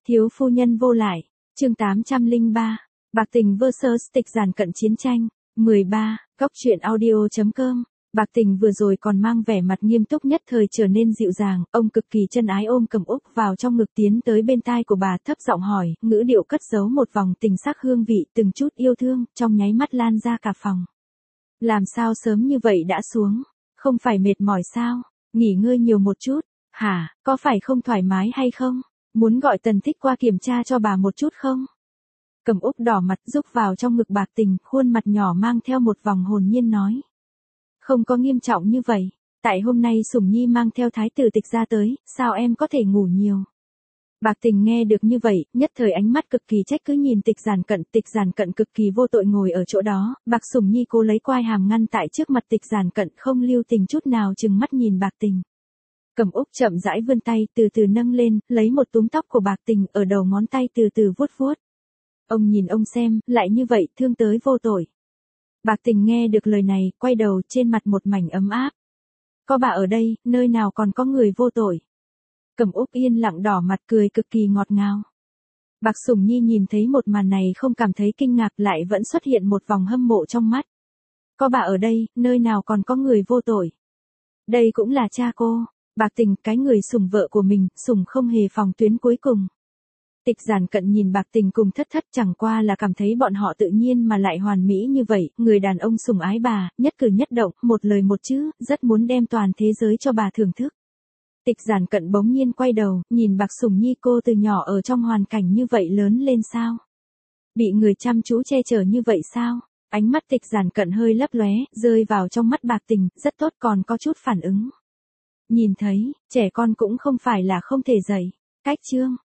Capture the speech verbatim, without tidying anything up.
Thiếu phu nhân vô lại, chương tám trăm lẻ ba, Bạc Tình versus Tịch Giản Cận chiến tranh, mười ba, Cóc truyện audio.com. Bạc Tình vừa rồi còn mang vẻ mặt nghiêm túc nhất thời trở nên dịu dàng, ông cực kỳ chân ái ôm Cẩm Úc vào trong ngực tiến tới bên tai của bà thấp giọng hỏi, ngữ điệu cất giấu một vòng tình sắc hương vị từng chút yêu thương, trong nháy mắt lan ra cả phòng. Làm sao sớm như vậy đã xuống, không phải mệt mỏi sao, nghỉ ngơi nhiều một chút, hả, có phải không thoải mái hay không, muốn gọi Tần Thích qua kiểm tra cho bà một chút không? Cẩm Úc đỏ mặt rúc vào trong ngực Bạc Tình, khuôn mặt nhỏ mang theo một vòng hồn nhiên nói. Không có nghiêm trọng như vậy, tại hôm nay Sủng Nhi mang theo thái tử Tịch ra tới, sao em có thể ngủ nhiều? Bạc Tình nghe được như vậy, nhất thời ánh mắt cực kỳ trách cứ nhìn Tịch Giản Cận, Tịch Giản Cận cực kỳ vô tội ngồi ở chỗ đó, Bạc Sủng Nhi cố lấy quai hàm ngăn tại trước mặt Tịch Giản Cận không lưu tình chút nào chừng mắt nhìn Bạc Tình. Cẩm Úc chậm rãi vươn tay từ từ nâng lên, lấy một túm tóc của Bạc Tình ở đầu ngón tay từ từ vuốt vuốt. Ông nhìn ông xem, lại như vậy, thương tới vô tội. Bạc Tình nghe được lời này, quay đầu trên mặt một mảnh ấm áp. Có bà ở đây, nơi nào còn có người vô tội. Cẩm Úc yên lặng đỏ mặt cười cực kỳ ngọt ngào. Bạc Sủng Nhi nhìn thấy một màn này không cảm thấy kinh ngạc lại vẫn xuất hiện một vòng hâm mộ trong mắt. Có bà ở đây, nơi nào còn có người vô tội. Đây cũng là cha cô. Bạc Tình, cái người sủng vợ của mình, sủng không hề phòng tuyến cuối cùng. Tịch Giản Cận nhìn Bạc Tình cùng Thất Thất chẳng qua là cảm thấy bọn họ tự nhiên mà lại hoàn mỹ như vậy, người đàn ông sủng ái bà, nhất cử nhất động, một lời một chữ, rất muốn đem toàn thế giới cho bà thưởng thức. Tịch Giản Cận bỗng nhiên quay đầu, nhìn Bạc Sủng Nhi cô từ nhỏ ở trong hoàn cảnh như vậy lớn lên sao? Bị người chăm chú che chở như vậy sao? Ánh mắt Tịch Giản Cận hơi lấp lóe, rơi vào trong mắt Bạc Tình, rất tốt còn có chút phản ứng. Nhìn thấy, trẻ con cũng không phải là không thể dạy. Cách chương